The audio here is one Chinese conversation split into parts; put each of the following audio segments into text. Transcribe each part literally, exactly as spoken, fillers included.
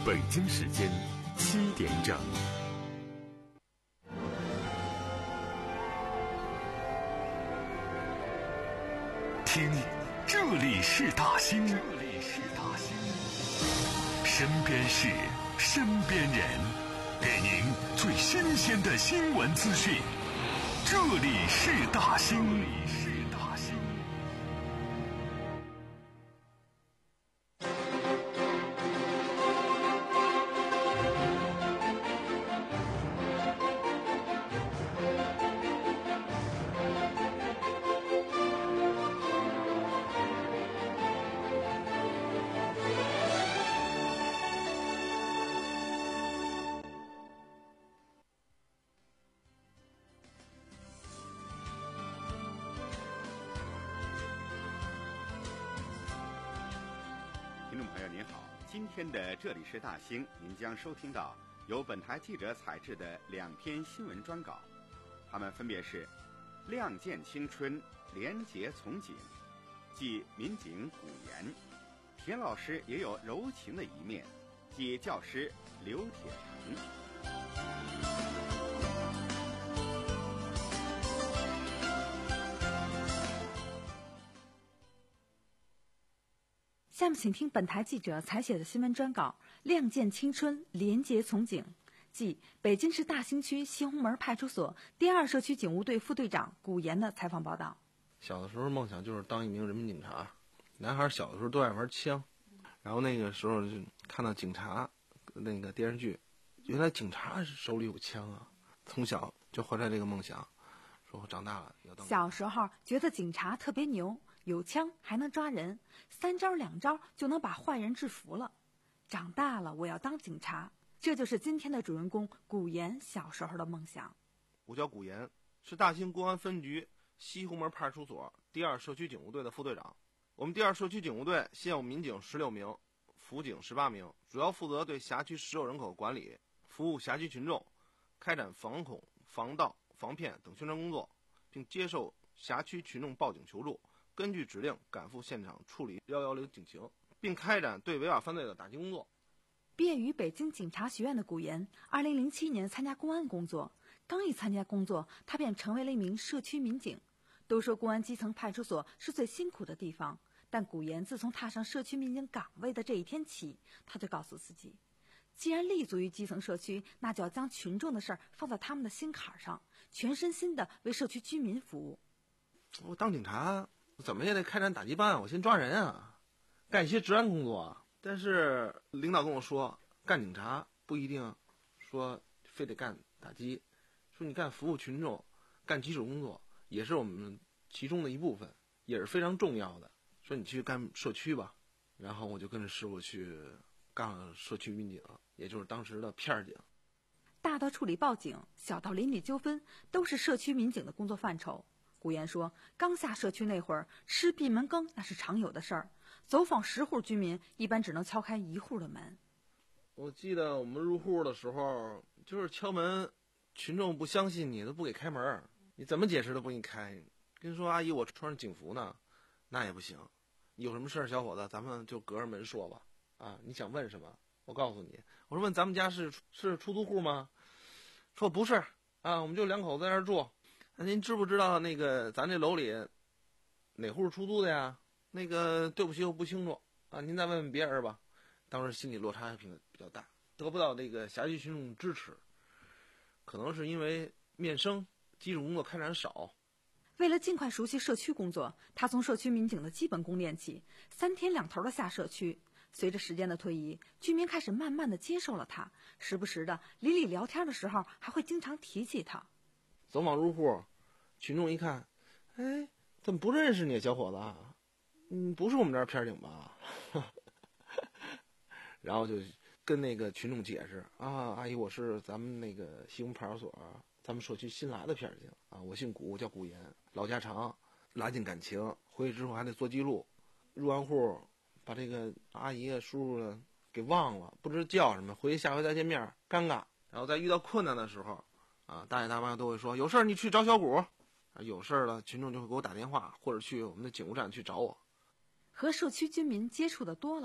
北京时间七点整。听，这里是大兴，这里是大兴，身边事，身边人，给您最新鲜的新闻资讯。这里是大兴，这里是大兴。 听众朋友您好，今天的这里是大兴，您将收听到由本台记者采制的两篇新闻专稿，它们分别是亮剑青春，廉洁从警，即民警古言，田老师也有柔情的一面，即教师刘铁成。 下面请听本台记者采写的新闻专稿《亮剑青春，廉洁从警》，即北京市大兴区西红门派出所第二社区警务队副队长古言的采访报道。 小的时候梦想就是当一名人民警察，男孩小的时候都爱玩枪，然后那个时候就看到警察那个电视剧，原来警察手里有枪啊，从小就怀着这个梦想，说我长大了要当。 小时候觉得警察特别牛，有枪还能抓人，三招两招就能把坏人制服了。长大了我要当警察，这就是今天的主人公古言小时候的梦想。 我叫古言，是大兴公安分局西红门派出所第二社区警务队的副队长。我们第二社区警务队现有民警十六名，辅警十八名，主要负责对辖区实有人口管理，服务辖区群众，开展防恐、防盗、防骗等宣传工作，并接受辖区群众报警求助，根据指令赶赴现场处理一一零警情，并开展对违法犯罪的打击工作。 毕业于北京警察学院的古言，二零零七年参加公安工作。刚一参加工作，他便成为了一名社区民警。都说公安基层派出所是最辛苦的地方，但古言自从踏上社区民警岗位的这一天起，他就告诉自己，既然立足于基层社区，那就要将群众的事儿放在他们的心坎上，全身心的为社区居民服务。 我当警察怎么也得开展打击办，我先抓人啊，干一些治安工作啊。但是领导跟我说，干警察不一定说非得干打击，说你干服务群众，干基础工作也是我们其中的一部分，也是非常重要的。说你去干社区吧，然后我就跟着师傅去干了社区民警，也就是当时的片警。 大到处理报警，小到邻里纠纷，都是社区民警的工作范畴。古言说，刚下社区那会儿，吃闭门羹那是常有的事儿，走访十户居民，一般只能敲开一户的门。 我记得我们入户的时候，就是敲门，群众不相信你，都不给开门，你怎么解释都不给你开。跟说阿姨，我穿着警服呢，那也不行。有什么事儿，小伙子，咱们就隔着门说吧。啊，你想问什么？我告诉你。我说问咱们家是是出租户吗？说不是啊，我们就两口子在那儿住。那您知不知道那个咱这楼里哪户出租的呀？那个对不起，我不清楚啊，您再问问别人吧。当时心理落差比较大，得不到这个辖区群众支持，可能是因为面生基础工作开展少。 为了尽快熟悉社区工作，他从社区民警的基本功练起，三天两头的下社区。随着时间的推移，居民开始慢慢的接受了他，时不时的邻里聊天的时候还会经常提起他。 走访入户，群众一看，哎，怎么不认识你，小伙子啊？嗯，不是我们这儿片警吧？然后就跟那个群众解释啊，阿姨，我是咱们那个西红派出所咱们社区新来的片警啊，我姓古，叫古言，老家常，拉近感情。回去之后还得做记录，入完户把这个阿姨啊叔叔给忘了，不知叫什么，回去下回再见面尴尬。然后在遇到困难的时候啊，大爷大妈都会说有事儿你去找小古，有事儿了群众就会给我打电话，或者去我们的警务站去找我。 和社区居民接触的多了，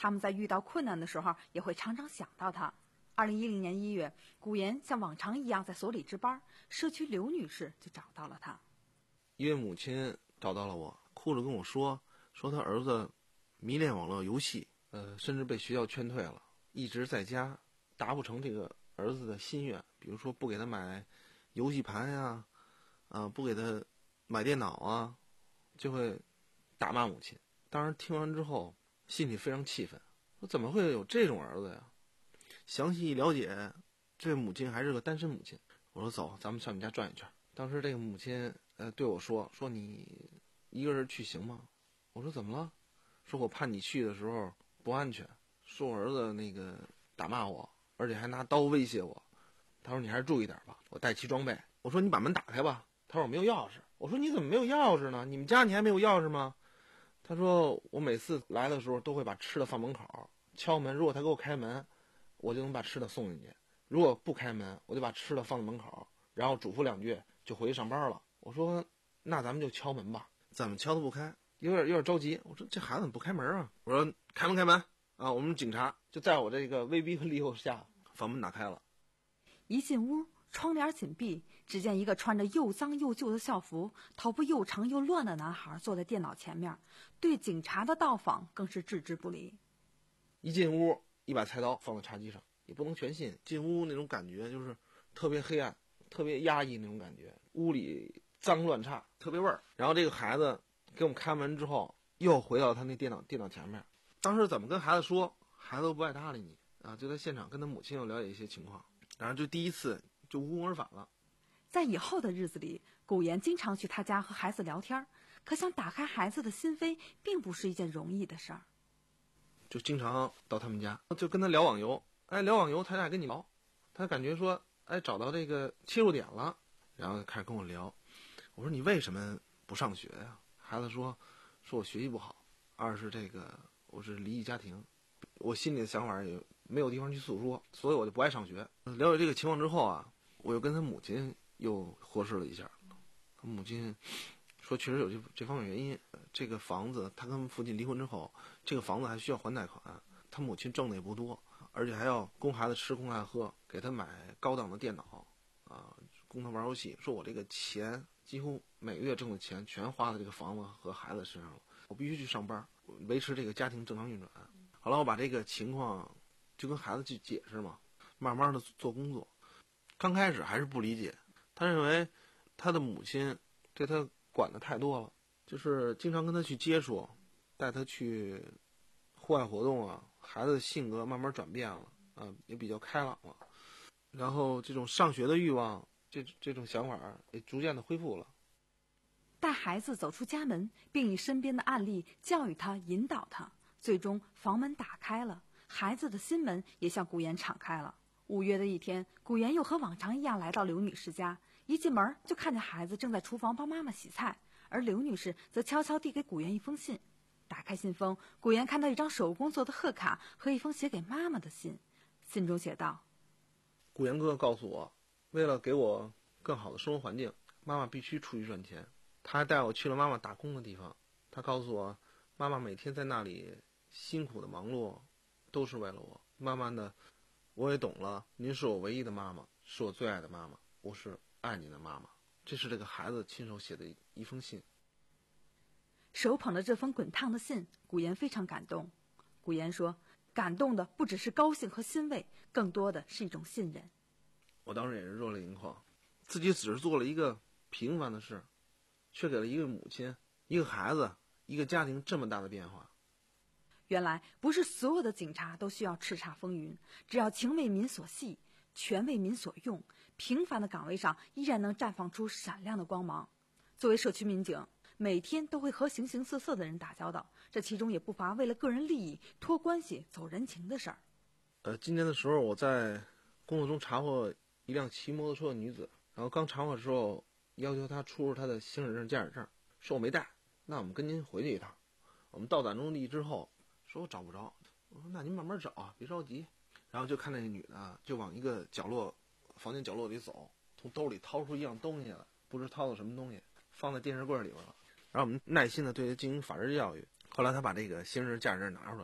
他们在遇到困难的时候也会常常想到他。二零一零年一月，古岩像往常一样在所里值班，社区刘女士就找到了他。 一位母亲找到了我，哭着跟我说，说他儿子迷恋网络游戏，呃，甚至被学校劝退了，一直在家达不成这个儿子的心愿，比如说不给他买游戏盘呀，啊、呃，不给他买电脑啊，就会打骂母亲。当时听完之后，心里非常气愤，说怎么会有这种儿子呀？详细一了解，这母亲还是个单身母亲。我说走，咱们上你家转一圈。当时这个母亲呃对我说，说你一个人去行吗？我说怎么了？说我怕你去的时候不安全，说我儿子那个打骂我，而且还拿刀威胁我。他说你还是注意点吧，我带齐装备。我说你把门打开吧。他说我没有钥匙。我说你怎么没有钥匙呢？你们家你还没有钥匙吗？他说我每次来的时候都会把吃的放门口，敲门，如果他给我开门，我就能把吃的送进去，如果不开门，我就把吃的放在门口，然后嘱咐两句就回去上班了。我说那咱们就敲门吧。怎么敲都不开，有点有点着急。我说这孩子怎么不开门啊？我说开门开门啊！我们警察就在我这个威逼和利诱下，房门打开了。 一进屋，窗帘紧闭，只见一个穿着又脏又旧的校服、头发又长又乱的男孩坐在电脑前面，对警察的到访更是置之不理。 一进屋，一把菜刀放在茶几上，也不能全信。进屋那种感觉就是特别黑暗，特别压抑那种感觉，屋里脏乱差，特别味儿。然后这个孩子给我们开门之后，又回到他那电脑电脑前面。当时怎么跟孩子说，孩子都不爱搭理你啊！就在现场跟他母亲又了解一些情况，然后就第一次就无功而返了。 在以后的日子里，古岩经常去他家和孩子聊天，可想打开孩子的心扉，并不是一件容易的事儿。 就经常到他们家，就跟他聊网游，哎，聊网游，他俩跟你聊，他感觉说，哎，找到这个切入点了，然后开始跟我聊。我说你为什么不上学呀？孩子说，说我学习不好，二是这个我是离异家庭，我心里的想法也没有地方去诉说，所以我就不爱上学。了解这个情况之后啊，我又跟他母亲又核实了一下，他母亲说确实有这这方面原因。这个房子他跟父亲离婚之后，这个房子还需要还贷款，他母亲挣的也不多，而且还要供孩子吃供孩子喝，给他买高档的电脑啊，供他玩游戏。说我这个钱几乎每个月挣的钱全花在这个房子和孩子身上了，我必须去上班维持这个家庭正常运转。后来我把这个情况就跟孩子去解释嘛，慢慢的做工作。刚开始还是不理解，他认为他的母亲对他管的太多了，就是经常跟他去接触，带他去户外活动啊，孩子的性格慢慢转变了啊，也比较开朗了，然后这种上学的欲望，这这种想法也逐渐的恢复了。 带孩子走出家门，并以身边的案例教育他、引导他，最终房门打开了，孩子的心门也向古岩敞开了。五月的一天，古岩又和往常一样来到刘女士家，一进门就看见孩子正在厨房帮妈妈洗菜，而刘女士则悄悄递给古岩一封信。打开信封，古岩看到一张手工做的贺卡和一封写给妈妈的信。信中写道： 古岩哥告诉我，为了给我更好的生活环境，妈妈必须出去赚钱。他还带我去了妈妈打工的地方，他告诉我，妈妈每天在那里辛苦的忙碌，都是为了我。慢慢的，我也懂了，您是我唯一的妈妈，是我最爱的妈妈，我是爱你的妈妈。这是这个孩子亲手写的一封信。 手捧着这封滚烫的信，古岩非常感动。古岩说，感动的不只是高兴和欣慰，更多的是一种信任。 我当时也是热泪盈眶，自己只是做了一个平凡的事，却给了一个母亲、一个孩子、一个家庭这么大的变化。 原来不是所有的警察都需要叱咤风云，只要情为民所系，权为民所用，平凡的岗位上依然能绽放出闪亮的光芒。作为社区民警，每天都会和形形色色的人打交道，这其中也不乏为了个人利益、托关系、走人情的事儿。 呃，今年的时候，我在工作中查获一辆骑摩托车的女子，然后刚查获的时候，要求她出示她的行驶证、驾驶证，说我没带，那我们跟您回去一趟。我们到达目的地之后，说我找不着，我说那您慢慢找啊，别着急。然后就看那女的就往一个角落、房间角落里走，从兜里掏出一样东西来，不知掏的什么东西，放在电视柜里边了。然后我们耐心的对她进行法制教育。后来她把这个行驶驾驶证拿出来了，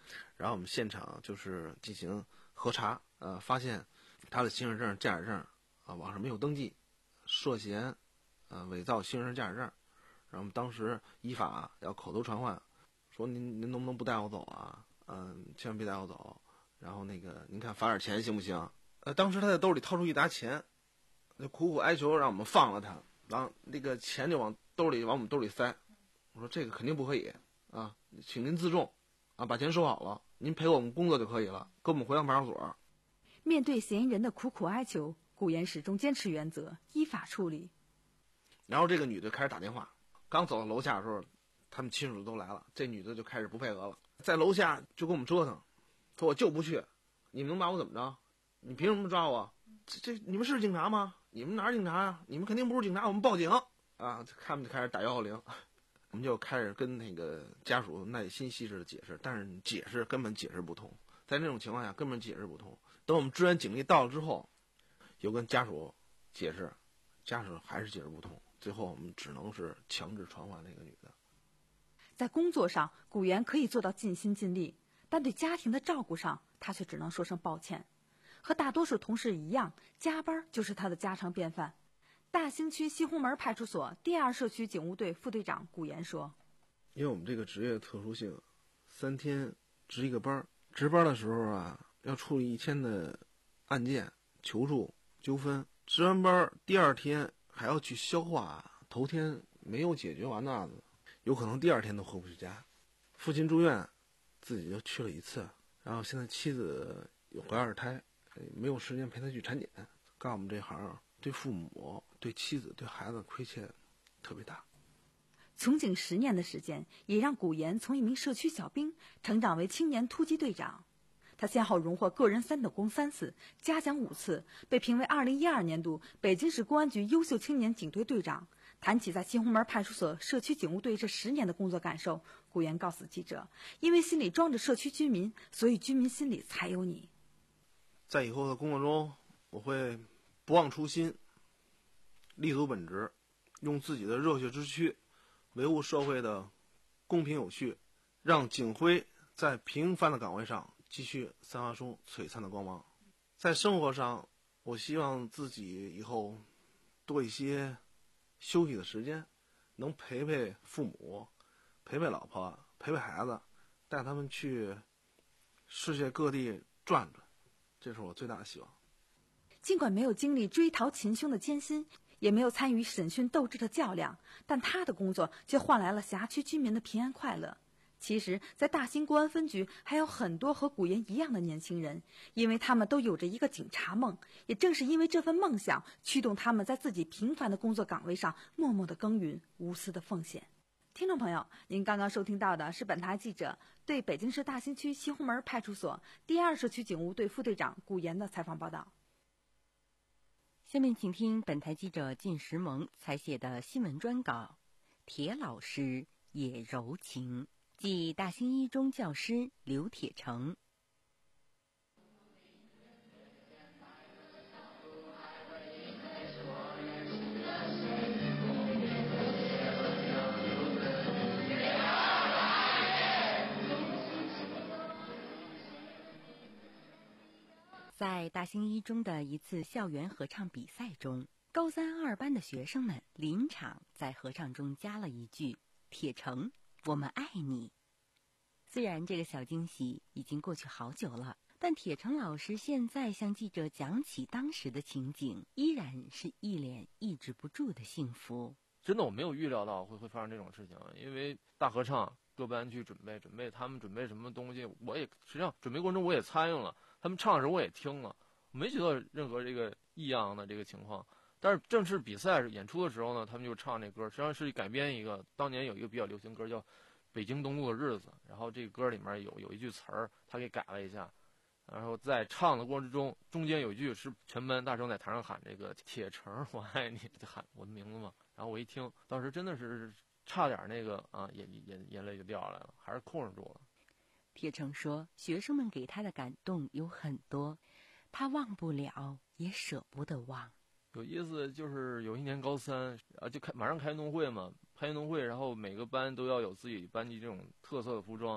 然后我们现场就是进行核查，呃，发现他的行驶证、驾驶证啊网上没有登记，涉嫌呃伪造行驶证、驾驶证。然后我们当时依法要口头传唤，说您您能不能不带我走啊？嗯，千万别带我走。然后那个您看罚点钱行不行？呃，当时他在兜里掏出一沓钱，就苦苦哀求让我们放了他，然后那个钱就往兜里往我们兜里塞。我说这个肯定不可以啊，请您自重啊，把钱收好了，您陪我们工作就可以了，跟我们回到派出所。 面对嫌疑人的苦苦哀求，顾岩始终坚持原则，依法处理。 然后这个女的开始打电话，刚走到楼下的时候，他们亲属都来了，这女的就开始不配合了，在楼下就跟我们折腾，说我就不去，你们能把我怎么着？你凭什么抓我？这这你们是警察吗？你们哪是警察啊？你们肯定不是警察，我们报警啊！他们就开始打幺幺零，我们就开始跟那个家属耐心细致的解释，但是解释根本解释不通，在那种情况下根本解释不通。等我们支援警力到了之后，又跟家属解释，家属还是解释不通，最后我们只能是强制传唤那个女的。 在工作上，顾岩可以做到尽心尽力，但对家庭的照顾上，他却只能说声抱歉。和大多数同事一样，加班就是他的家常便饭。大兴区西红门派出所第二社区警务队副队长顾岩说：“ 因为我们这个职业特殊性，三天值一个班，值班的时候啊，要处理一天的案件、求助、纠纷。值完班第二天还要去消化头天没有解决完的案子，有可能第二天都回不去家。父亲住院，自己就去了一次，然后现在妻子有怀二胎。”没有时间陪他去产检，干我们这行对父母、对妻子、对孩子亏欠特别大。 从警十年的时间，也让顾岩从一名社区小兵成长为青年突击队长。他先后荣获个人三等功三次，嘉奖五次，被评为二零一二年度北京市公安局优秀青年警队队长。谈起在西红门派出所社区警务队这十年的工作感受，顾岩告诉记者：“因为心里装着社区居民，所以居民心里才有你。” 在以后的工作中，我会不忘初心，立足本职，用自己的热血之躯维护社会的公平有序，让警徽在平凡的岗位上继续散发出璀璨的光芒。在生活上，我希望自己以后多一些休息的时间，能陪陪父母，陪陪老婆，陪陪孩子，带他们去世界各地转转。这是我最大的希望。 尽管没有经历追逃擒凶的艰辛，也没有参与审讯斗智的较量，但他的工作却换来了辖区居民的平安快乐。其实，在大兴公安分局还有很多和顾岩一样的年轻人，因为他们都有着一个警察梦，也正是因为这份梦想，驱动他们在自己平凡的工作岗位上默默的耕耘，无私的奉献。听众朋友，您刚刚收听到的是本台记者对北京市大兴区西红门派出所第二社区警务队副队长顾岩的采访报道。 下面请听本台记者靳石萌采写的新闻专稿《铁老师也柔情》，即大兴一中教师刘铁成。在大兴一中的一次校园合唱比赛中，高三二班的学生们临场在合唱中加了一句“铁成，我们爱你”。虽然这个小惊喜已经过去好久了，但铁成老师现在向记者讲起当时的情景，依然是一脸抑制不住的幸福。 真的我没有预料到会会发生这种事情，因为大合唱各班去准备准备他们准备什么东西，我也实际上准备过程中我也参与了，他们唱的时候我也听了，我没觉得任何这个异样的这个情况。但是正式比赛演出的时候呢，他们就唱这歌，实际上是改编一个当年有一个比较流行歌叫《北京东路的日子》，然后这个歌里面有有一句词儿他给改了一下，然后在唱的过程中中间有一句是全班大声在台上喊这个铁成我爱你，就喊我的名字嘛。然后我一听，当时真的是差点那个啊眼眼眼泪就掉下来了，还是控制住了。 铁成说，学生们给他的感动有很多，他忘不了也舍不得忘。 有意思就是有一年高三啊，就开马上开运动会嘛，开运动会，然后每个班都要有自己班级这种特色的服装，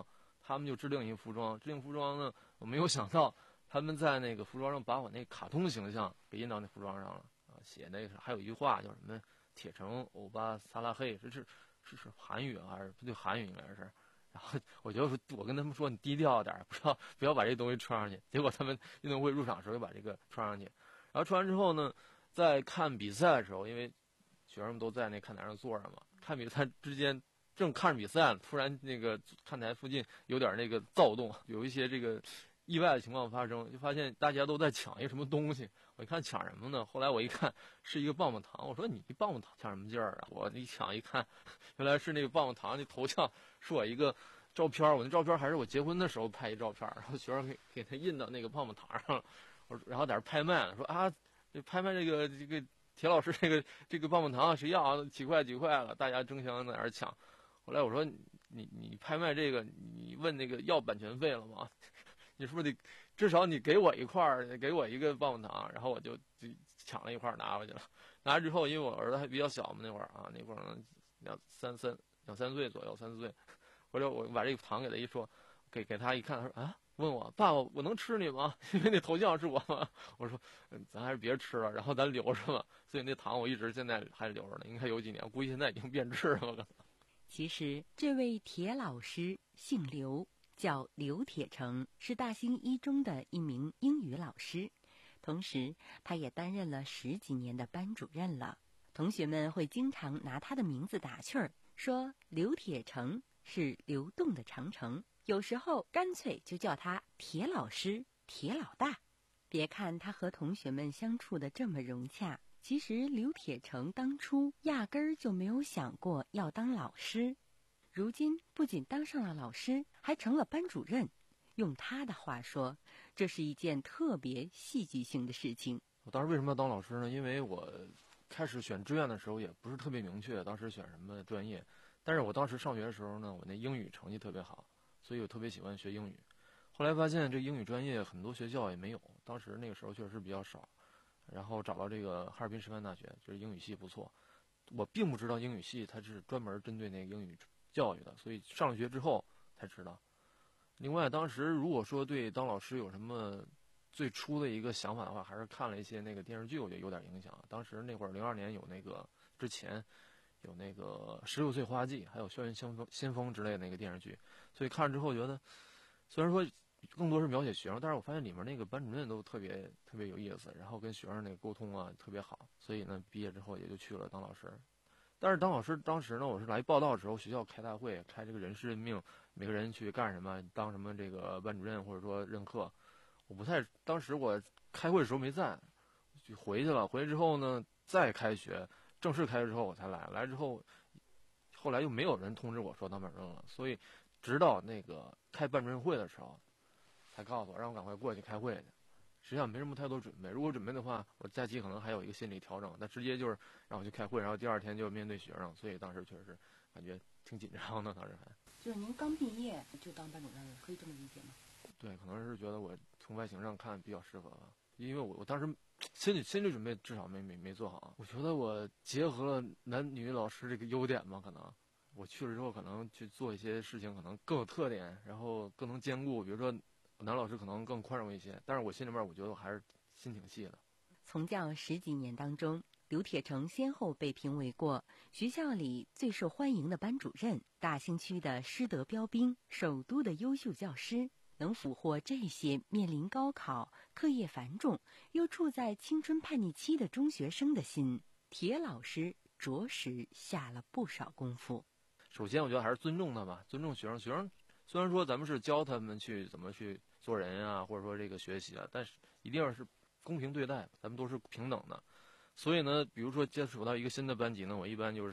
他们就制定一个服装，制定服装呢，我没有想到他们在那个服装上把我那卡通形象给印到那服装上了啊，写那个还有一句话叫什么“铁城欧巴萨拉黑”，这是是是韩语还是不对？韩语应该是。然后我觉得说，我跟他们说你低调点，不要不要把这东西穿上去。结果他们运动会入场的时候就把这个穿上去，然后穿完之后呢，在看比赛的时候，因为学生们都在那看台上坐着嘛，看比赛之间正看着比赛，突然那个看台附近有点那个躁动，有一些这个意外的情况发生，就发现大家都在抢一个什么东西。我一看抢什么呢？后来我一看是一个棒棒糖，我说你棒棒糖抢什么劲儿啊？我一抢一看，原来是那个棒棒糖那头像是我一个照片，我那照片还是我结婚的时候拍一照片，然后学生给给他印到那个棒棒糖上了。我然后在这拍卖了，说啊，拍卖这个这个铁老师这个这个棒棒糖谁要啊？几块几块了，大家争相在那儿抢。后来我说你你拍卖这个，你问那个要版权费了吗？你是不是得至少你给我一块儿，给我一个棒棒糖？然后我就就抢了一块儿拿回去了。拿之后，因为我儿子还比较小嘛，那会儿啊，那会儿两三三两三岁左右，三四岁。回来我把这个糖给他一说，给给他一看，他说啊，问我爸爸我能吃你吗？因为那头像是我吗？我说嗯，咱还是别吃了，然后咱留着吧。所以那糖我一直现在还留着呢，应该有几年，估计现在已经变质了。 其实这位铁老师姓刘，叫刘铁成，是大兴一中的一名英语老师，同时他也担任了十几年的班主任了。同学们会经常拿他的名字打趣儿，说刘铁成是流动的长城，有时候干脆就叫他铁老师、铁老大。别看他和同学们相处的这么融洽，其实刘铁成当初压根儿就没有想过要当老师。如今不仅当上了老师，还成了班主任。用他的话说，这是一件特别戏剧性的事情。 我当时为什么要当老师呢？因为我开始选志愿的时候也不是特别明确，当时选什么专业。但是我当时上学的时候呢，我那英语成绩特别好，所以我特别喜欢学英语。后来发现这英语专业很多学校也没有，当时那个时候确实比较少。然后找到这个哈尔滨师范大学，就是英语系不错。我并不知道英语系它是专门针对那个英语教育的，所以上了学之后才知道。另外，当时如果说对当老师有什么最初的一个想法的话，还是看了一些那个电视剧，我觉得有点影响。当时那会儿零二年有那个之前有那个十六岁花花季，还有校园先锋先锋之类的那个电视剧，所以看了之后觉得，虽然说更多是描写学生，但是我发现里面那个班主任都特别特别有意思，然后跟学生那个沟通啊特别好，所以呢毕业之后也就去了当老师。但是当老师当时呢，我是来报道的时候，学校开大会，开这个人事任命，每个人去干什么，当什么这个班主任或者说任课，我不太，当时我开会的时候没在，就回去了。回去之后呢，再开学，正式开学之后我才来，来之后，后来又没有人通知我说当班主任了，所以直到那个开班主任会的时候，才告诉我让我赶快过去开会去。实际上没什么太多准备，如果准备的话，我假期可能还有一个心理调整，但直接就是让我去开会，然后第二天就面对学生，所以当时确实感觉挺紧张的。当时还就是您刚毕业就当班主任了，可以这么理解吗？ 对，可能是觉得我从外形上看比较适合吧，因为我我当时心理心理准备至少没没没做好。我觉得我结合了男女老师这个优点吧，可能我去了之后可能去做一些事情可能更有特点，然后更能兼顾，比如说男老师可能更宽容一些，但是我心里面我觉得我还是心挺细的。 从教十几年当中，刘铁成先后被评为过学校里最受欢迎的班主任、大兴区的师德标兵、首都的优秀教师。能俘获这些面临高考、课业繁重又处在青春叛逆期的中学生的心，铁老师着实下了不少功夫。 首先我觉得还是尊重他吧，尊重学生。学生虽然说咱们是教他们去怎么去做人啊，或者说这个学习啊，但是一定要是公平对待，咱们都是平等的。所以呢，比如说接触到一个新的班级呢，我一般就是，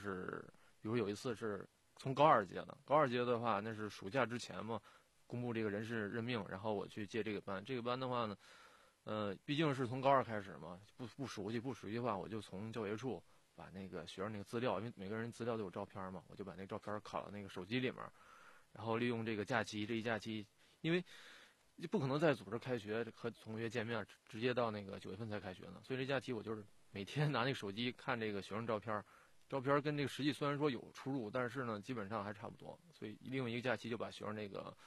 比如有一次是从高二届的，高二届的话那是暑假之前嘛，公布这个人事任命，然后我去接这个班。这个班的话呢，呃，毕竟是从高二开始嘛，不不熟悉不熟悉的话，我就从教学处把那个学生那个资料，因为每个人资料都有照片嘛，我就把那个照片拷到那个手机里面，然后利用这个假期，这一假期，因为不可能再组织开学和同学见面，直接到那个九月份才开学呢，所以这假期我就是每天拿那个手机看这个学生照片，照片跟这个实际虽然说有出入，但是呢基本上还差不多，所利用一个假期就把学生那个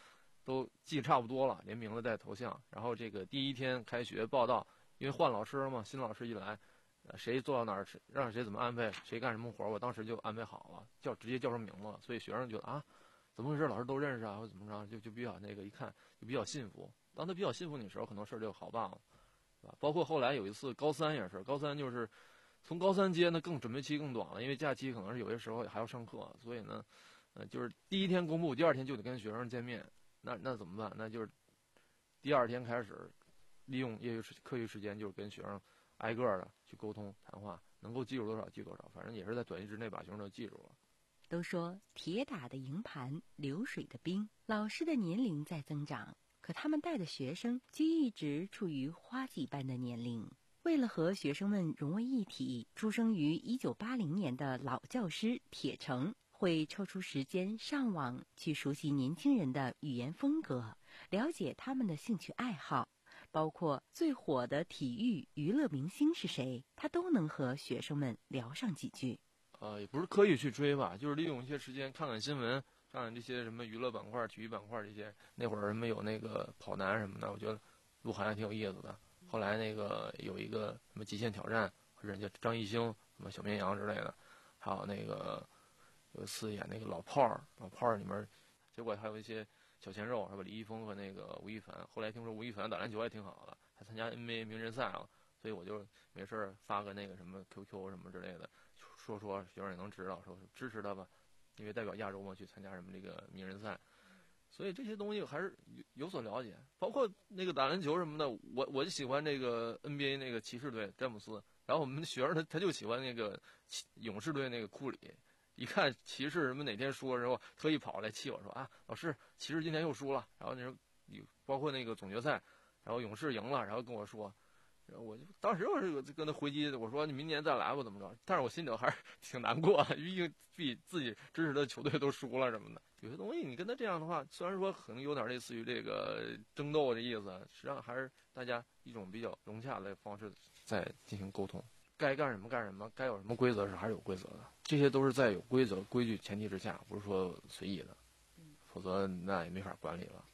都记差不多了，连名字带头像。然后这个第一天开学报到，因为换老师了嘛，新老师一来，呃，谁坐到哪儿，让谁怎么安排，谁干什么活，我当时就安排好了，叫直接叫上名字了。所以学生觉得啊，怎么回事？老师都认识啊，或者怎么着，就就比较那个，一看就比较信服。当他比较信服你的时候，很多事儿就好办了，是吧？包括后来有一次高三也是，高三就是从高三接呢更准备期更短了，因为假期可能是有些时候还要上课，所以呢，呃，就是第一天公布，第二天就得跟学生见面，那那怎么办？那就是第二天开始利用业余时课余时间，就是跟学生挨个的去沟通谈话，能够记住多少记多少，反正也是在短期之内把学生都记住了。 都说铁打的营盘流水的兵，老师的年龄在增长，可他们带的学生却一直处于花季般的年龄。为了和学生们融为一体，出生于一九八零年的老教师铁成会抽出时间上网去熟悉年轻人的语言风格，了解他们的兴趣爱好，包括最火的体育娱乐明星是谁，他都能和学生们聊上几句。 呃，也不是刻意去追吧，就是利用一些时间看看新闻，看看这些什么娱乐板块、体育板块这些。那会儿什么有那个跑男什么的，我觉得鹿晗还挺有意思的。后来那个有一个什么极限挑战，或者叫张艺兴、什么小绵羊之类的，还有那个有一次演那个老炮儿，老炮儿里面，结果还有一些小鲜肉，是吧？李易峰和那个吴亦凡。后来听说吴亦凡打篮球还挺好的，还参加 N B A 名人赛了，所以我就没事儿发个那个什么 Q Q 什么之类的，说说学生也能知道，说支持他吧，因为代表亚洲嘛去参加什么这个名人赛。所以这些东西还是有有所了解，包括那个打篮球什么的，我我就喜欢这个 N B A 那个骑士队詹姆斯，然后我们学生他他就喜欢那个勇士队那个库里，一看骑士什么哪天输的时候，特意跑来气我说啊，老师骑士今天又输了，然后那时候包括那个总决赛，然后勇士赢了，然后跟我说。我就当时我是跟他回击，我说你明年再来吧，怎么着？但是我心里头还是挺难过的，毕竟比自己支持的球队都输了什么的。有些东西你跟他这样的话，虽然说可能有点类似于这个争斗的意思，实际上还是大家一种比较融洽的方式在进行沟通。该干什么干什么，该有什么规则是还是有规则的，这些都是在有规则规矩前提之下，不是说随意的，否则那也没法管理了。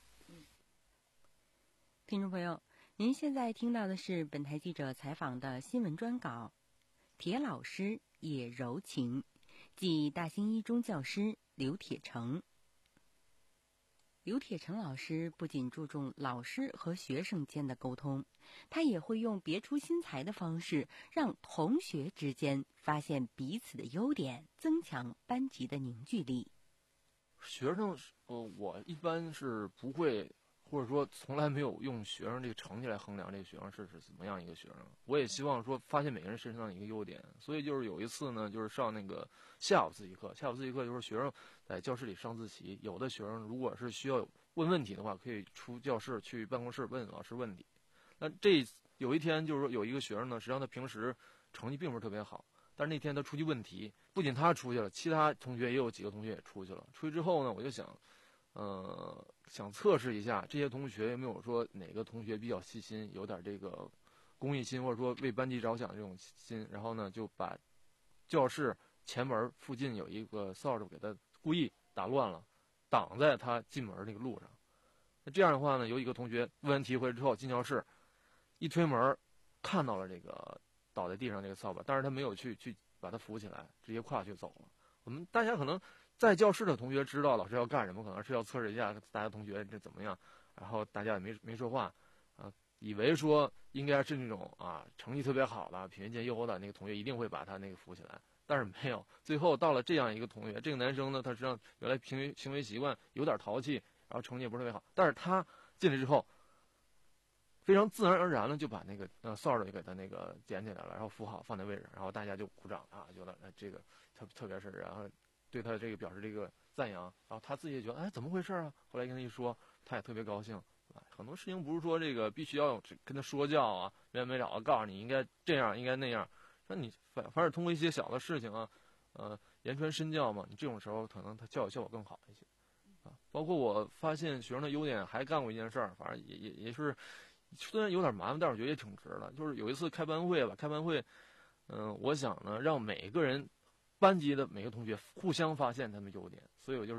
听众朋友，您现在听到的是本台记者采访的新闻专稿，铁老师也柔情，即大兴一中教师刘铁成。刘铁成老师不仅注重老师和学生间的沟通，他也会用别出心裁的方式，让同学之间发现彼此的优点，增强班级的凝聚力。 学生，呃，我一般是不会。或者说从来没有用学生这个成绩来衡量这个学生是是怎么样一个学生，我也希望说发现每个人身上的一个优点。所以就是有一次呢，就是上那个下午自习课，下午自习课就是学生在教室里上自习，有的学生如果是需要问问题的话，可以出教室去办公室问老师问题。那这有一天就是说有一个学生呢，实际上他平时成绩并不是特别好，但是那天他出去问题，不仅他出去了，其他同学也有几个同学也出去了。出去之后呢，我就想。呃，想测试一下这些同学有没有说哪个同学比较细心，有点这个公益心，或者说为班级着想这种心。然后呢，就把教室前门附近有一个扫帚给他故意打乱了，挡在他进门那个路上。那这样的话呢，有一个同学问完题回来之后进教室，一推门看到了这个倒在地上这个扫把，但是他没有去去把它扶起来，直接跨去走了。我们大家可能。在教室的同学知道老师要干什么，可能是要测试一下大家同学这怎么样，然后大家也没没说话，啊，以为说应该是那种啊成绩特别好的、品学兼优的那个同学一定会把他那个扶起来，但是没有。最后到了这样一个同学，这个男生呢，他实际上原来行为行为习惯有点淘气，然后成绩也不是特别好，但是他进来之后，非常自然而然的就把那个呃扫帚就给他那个捡起来了，然后扶好放在位置，然后大家就鼓掌啊，觉得哎这个特特别是然后。对他这个表示这个赞扬，然后他自己也觉得哎怎么回事啊？后来跟他一说，他也特别高兴，啊，很多事情不是说这个必须要跟他说教啊，没完没了的告诉你应该这样应该那样，那你反反而通过一些小的事情啊，呃言传身教嘛，你这种时候可能他教育效果更好一些，啊，包括我发现学生的优点，还干过一件事儿，反正也也也是虽然有点麻烦，但是我觉得也挺值的，就是有一次开班会吧，开班会，嗯、呃，我想呢让每个人。班级的每个同学互相发现他们优点，所以我就说，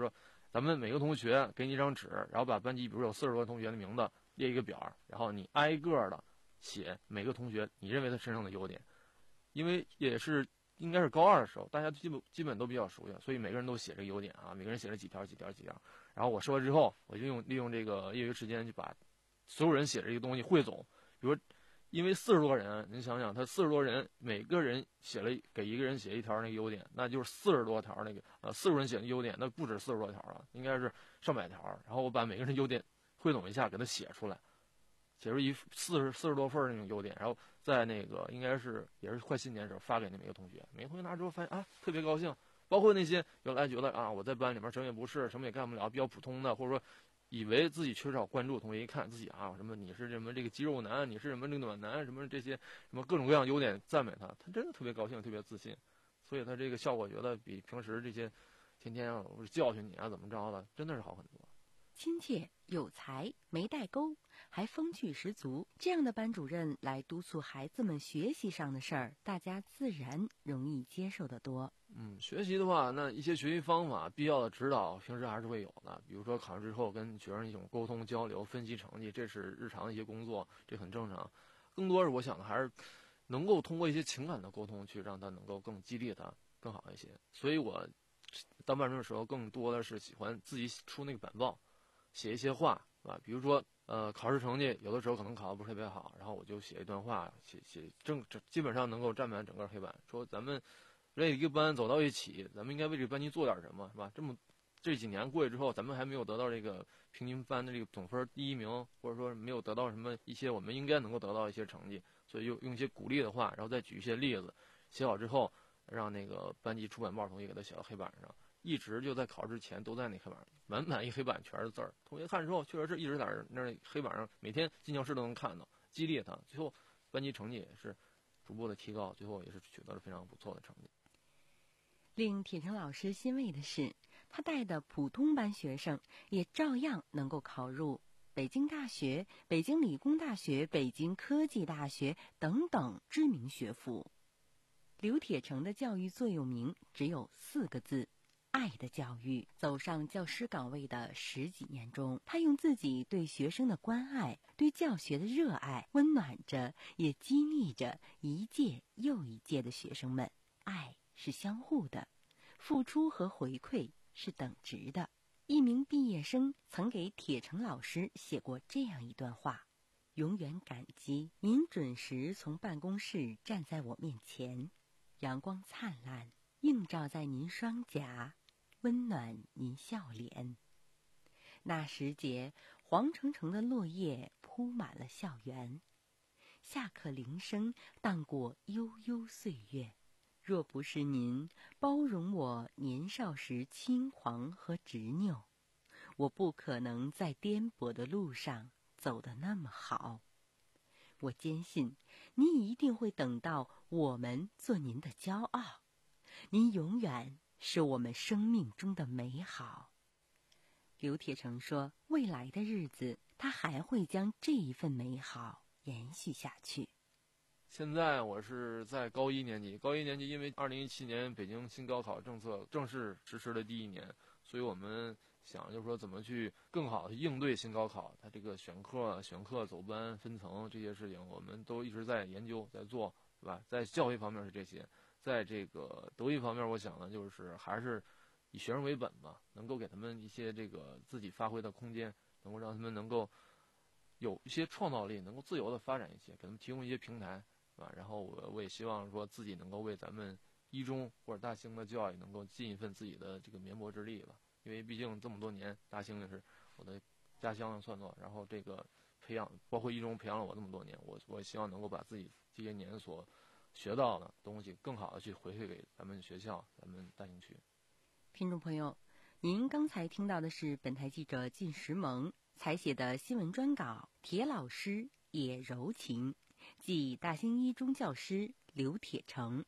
咱们每个同学给你一张纸，然后把班级比如有四十多个同学的名字列一个表，然后你挨个的写每个同学你认为他身上的优点，因为也是应该是高二的时候，大家基本基本都比较熟悉，所以每个人都写这个优点啊，每个人写了几条几条几条，然后我说了之后，我就用利用这个业余时间就把所有人写这个东西汇总，比如因为四十多人，您想想，他四十多人，每个人写了给一个人写一条那个优点，那就是四十多条那个呃四十人写的优点，那不止四十多条了，应该是上百条。然后我把每个人优点汇总一下，给他写出来，写出一四十四十多份那种优点，然后在那个应该是也是快新年的时候发给那每个同学，每个同学拿之后发现啊特别高兴，包括那些原来觉得啊我在班里面什么也不是，什么也干不了，比较普通的，或者说以为自己缺少关注，同学一看自己啊什么你是什么这个肌肉男，你是什么这个暖男，什么这些什么各种各样优点赞美他，他真的特别高兴，特别自信，所以他这个效果觉得比平时这些天天啊我教训你啊怎么着的，真的是好很多。 亲切有才没代沟，还风趣十足，这样的班主任来督促孩子们学习上的事儿，大家自然容易接受得多。 嗯，学习的话，那一些学习方法、必要的指导，平时还是会有的。比如说考试之后跟学生一种沟通交流、分析成绩，这是日常的一些工作，这很正常。更多是我想的还是能够通过一些情感的沟通，去让他能够更激励他更好一些。所以我当班主任的时候，更多的是喜欢自己出那个板报，写一些话，是吧？比如说，呃，考试成绩有的时候可能考得不是特别好，然后我就写一段话，写写正基本上能够占满整个黑板，说咱们这一个班走到一起，咱们应该为这个班级做点什么，是吧？这么这几年过去之后，咱们还没有得到这个平均班的这个总分第一名，或者说没有得到什么一些我们应该能够得到一些成绩，所以用用一些鼓励的话，然后再举一些例子，写好之后，让那个班级出版报同学给他写到黑板上。一直就在考试前都在那黑板上，满满一黑板全是字儿。同学看之后，确实是一直在那黑板上，每天进教室都能看到，激励他。最后，班级成绩也是逐步的提高，最后也是取得了非常不错的成绩。 令铁成老师欣慰的是，他带的普通班学生也照样能够考入北京大学、北京理工大学、北京科技大学等等知名学府。刘铁成的教育座右铭只有四个字：爱的教育。走上教师岗位的十几年中，他用自己对学生的关爱，对教学的热爱，温暖着也激励着一届又一届的学生们。爱是相互的，付出和回馈是等值的。一名毕业生曾给铁成老师写过这样一段话：永远感激您准时从办公室站在我面前，阳光灿烂映照在您双颊，温暖您笑脸。那时节，黄澄澄的落叶铺满了校园，下课铃声荡过悠悠岁月。若不是您包容我年少时轻狂和执拗，我不可能在颠簸的路上走得那么好。我坚信，您一定会等到我们做您的骄傲。您永远是我们生命中的美好。刘铁成说，未来的日子，他还会将这一份美好延续下去。 现在我是在高一年级，高一年级因为二零一七年北京新高考政策正式实施的第一年，所以我们想就是说怎么去更好的应对新高考，它这个选课、选课走班、分层这些事情，我们都一直在研究在做，对吧？在教育方面是这些，在这个德育方面，我想呢就是还是以学生为本吧，能够给他们一些这个自己发挥的空间，能够让他们能够有一些创造力，能够自由的发展一些，给他们提供一些平台。啊，然后我我也希望说自己能够为咱们一中或者大兴的教育能够尽一份自己的这个绵薄之力吧，因为毕竟这么多年，大兴也是我的家乡算作，然后这个培养包括一中培养了我这么多年，我我也希望能够把自己这些年所学到的东西更好的去回馈给咱们学校、咱们大兴区。 听众朋友，您刚才听到的是本台记者靳石萌采写的新闻专稿《铁老师也柔情》。即大兴一中教师刘铁成。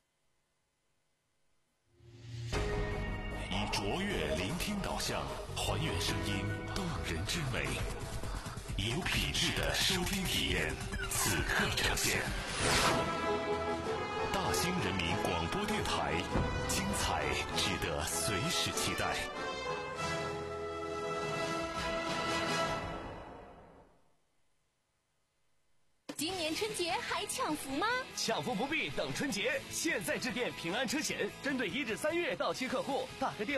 以卓越聆听导向，还原声音动人之美，以有品质的收听体验，此刻呈现。大兴人民广播电台，精彩值得随时期待。 电春节还抢福吗？ 抢福不必等春节，现在致电平安车险，针对一至三月到期客户，打个电